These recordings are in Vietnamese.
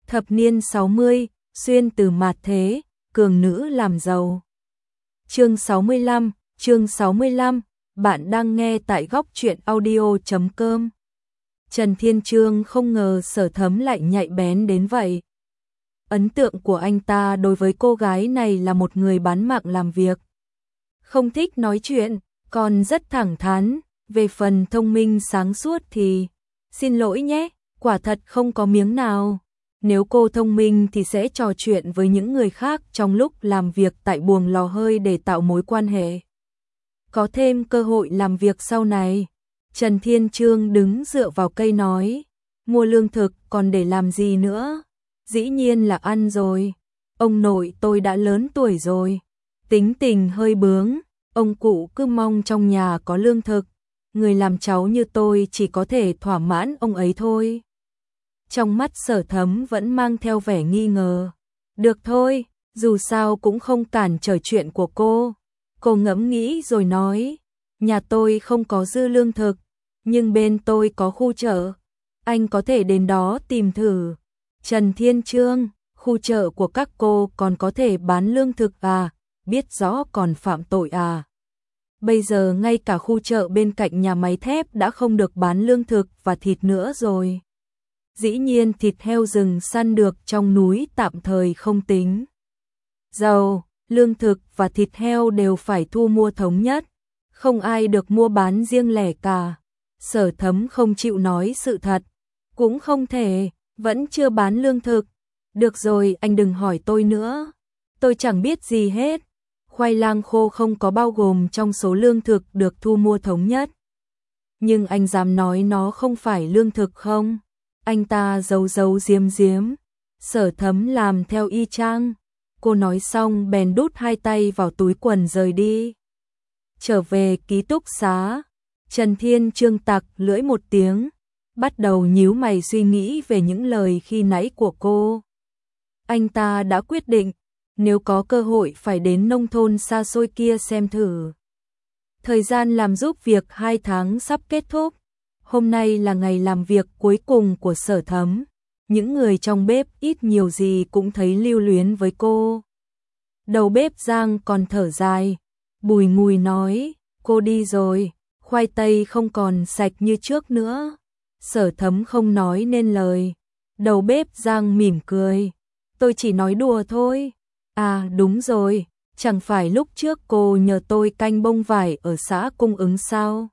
Thập niên 60, xuyên từ mạt thế, cường nữ làm giàu. Chương 65, bạn đang nghe tại góc truyện audio.com. Trần Thiên Trương không ngờ Sở Thấm lại nhạy bén đến vậy. Ấn tượng của anh ta đối với cô gái này là một người bán mạng làm việc. Không thích nói chuyện, còn rất thẳng thắn, về phần thông minh sáng suốt thì, xin lỗi nhé, quả thật không có miếng nào. Nếu cô thông minh thì sẽ trò chuyện với những người khác trong lúc làm việc tại buồng lò hơi để tạo mối quan hệ. Có thêm cơ hội làm việc sau này. Trần Thiên Trương đứng dựa vào cây nói, mua lương thực còn để làm gì nữa? Dĩ nhiên là ăn rồi. Ông nội tôi đã lớn tuổi rồi, tính tình hơi bướng, ông cụ cứ mong trong nhà có lương thực. Người làm cháu như tôi chỉ có thể thỏa mãn ông ấy thôi. Trong mắt Sở Thấm vẫn mang theo vẻ nghi ngờ. Được thôi, dù sao cũng không cản trở chuyện của cô. Cô ngẫm nghĩ rồi nói, nhà tôi không có dư lương thực, nhưng bên tôi có khu chợ. Anh có thể đến đó tìm thử. Trần Thiên Trương, khu chợ của các cô còn có thể bán lương thực à? Biết rõ còn phạm tội à? Bây giờ ngay cả khu chợ bên cạnh nhà máy thép đã không được bán lương thực và thịt nữa rồi. Dĩ nhiên thịt heo rừng săn được trong núi tạm thời không tính. Dầu, lương thực và thịt heo đều phải thu mua thống nhất, không ai được mua bán riêng lẻ cả. Sở Thấm không chịu nói sự thật, cũng không thể, vẫn chưa bán lương thực. Được rồi, anh đừng hỏi tôi nữa, tôi chẳng biết gì hết. Khoai lang khô không có bao gồm trong số lương thực được thu mua thống nhất. Nhưng anh dám nói nó không phải lương thực không? Anh ta giấu giếm. Sở Thấm làm theo y chang. Cô nói xong bèn đút hai tay vào túi quần rời đi. Trở về ký túc xá, Trần Thiên Trương tặc lưỡi một tiếng, bắt đầu nhíu mày suy nghĩ về những lời khi nãy của cô. Anh ta đã quyết định, nếu có cơ hội phải đến nông thôn xa xôi kia xem thử. Thời gian làm giúp việc 2 tháng sắp kết thúc. Hôm nay là ngày làm việc cuối cùng của Sở Thấm. Những người trong bếp ít nhiều gì cũng thấy lưu luyến với cô. Đầu bếp Giang còn thở dài, bùi ngùi nói, cô đi rồi, khoai tây không còn sạch như trước nữa. Sở Thấm không nói nên lời. Đầu bếp Giang mỉm cười, tôi chỉ nói đùa thôi. À đúng rồi, chẳng phải lúc trước cô nhờ tôi canh bông vải ở xã Cung Ứng sao?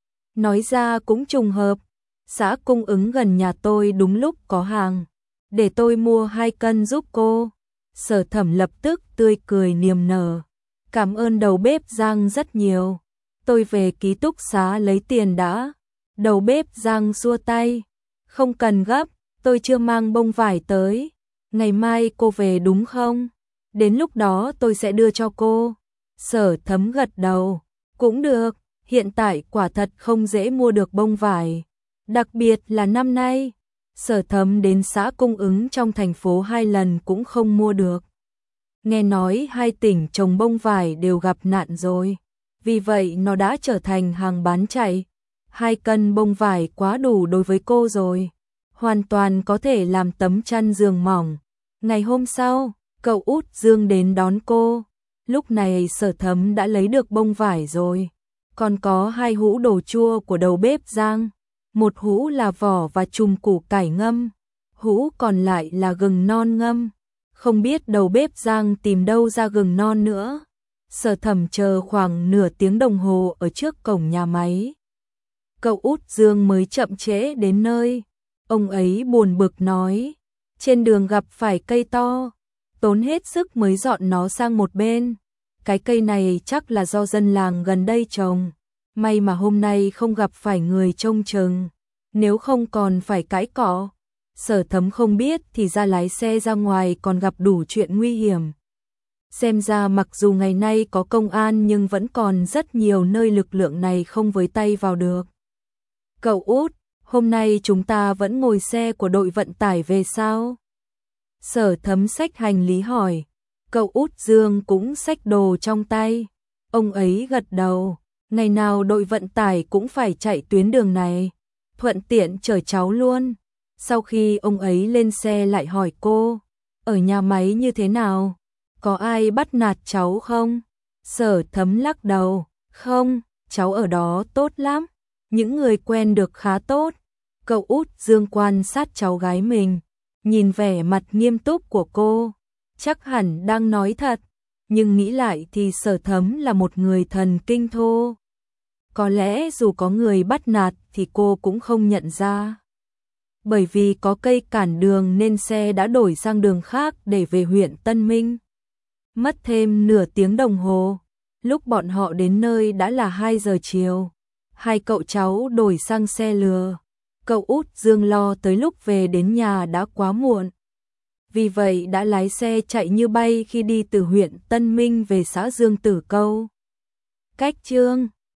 Nói ra cũng trùng hợp, xã Cung Ứng gần nhà tôi đúng lúc có hàng, để tôi mua 2 cân giúp cô. Sở Thẩm lập tức tươi cười niềm nở, cảm ơn đầu bếp Giang rất nhiều, tôi về ký túc xá lấy tiền đã. Đầu bếp Giang xua tay, không cần gấp, tôi chưa mang bông vải tới, ngày mai cô về đúng không? Đến lúc đó tôi sẽ đưa cho cô. Sở Thấm gật đầu, cũng được. Hiện tại quả thật không dễ mua được bông vải, đặc biệt là năm nay. Sở Thấm đến xã Cung Ứng trong thành phố 2 lần cũng không mua được. Nghe nói 2 tỉnh trồng bông vải đều gặp nạn rồi, vì vậy nó đã trở thành hàng bán chạy. 2 cân bông vải quá đủ đối với cô rồi, hoàn toàn có thể làm tấm chăn giường mỏng. Ngày hôm sau, cậu út Dương đến đón cô. Lúc này Sở Thấm đã lấy được bông vải rồi. Còn có 2 hũ đồ chua của đầu bếp Giang, một hũ là vỏ và chùm củ cải ngâm, hũ còn lại là gừng non ngâm. Không biết đầu bếp Giang tìm đâu ra gừng non nữa. Sở Thẩm chờ khoảng nửa tiếng đồng hồ ở trước cổng nhà máy. Cậu út Dương mới chậm trễ đến nơi. Ông ấy buồn bực nói, trên đường gặp phải cây to, tốn hết sức mới dọn nó sang một bên. Cái cây này chắc là do dân làng gần đây trồng. May mà hôm nay không gặp phải người trông chừng, nếu không còn phải cãi cọ. Sở Thấm không biết thì ra lái xe ra ngoài còn gặp đủ chuyện nguy hiểm. Xem ra mặc dù ngày nay có công an nhưng vẫn còn rất nhiều nơi lực lượng này không với tay vào được. Cậu út, hôm nay chúng ta vẫn ngồi xe của đội vận tải về sao? Sở Thấm xách hành lý hỏi. Cậu út Dương cũng xách đồ trong tay. Ông ấy gật đầu, ngày nào đội vận tải cũng phải chạy tuyến đường này, thuận tiện chở cháu luôn. Sau khi ông ấy lên xe lại hỏi cô, ở nhà máy như thế nào? Có ai bắt nạt cháu không? Sở Thấm lắc đầu, không, cháu ở đó tốt lắm, những người quen được khá tốt. Cậu út Dương quan sát cháu gái mình, nhìn vẻ mặt nghiêm túc của cô, chắc hẳn đang nói thật, nhưng nghĩ lại thì Sở Thấm là một người thần kinh thô. Có lẽ dù có người bắt nạt thì cô cũng không nhận ra. Bởi vì có cây cản đường nên xe đã đổi sang đường khác để về huyện Tân Minh. Mất thêm nửa tiếng đồng hồ, lúc bọn họ đến nơi đã là 2 giờ chiều. Hai cậu cháu đổi sang xe lừa. Cậu út Dương lo tới lúc về đến nhà đã quá muộn. Vì vậy đã lái xe chạy như bay khi đi từ huyện Tân Minh về xã Dương Tử Câu. Cách chương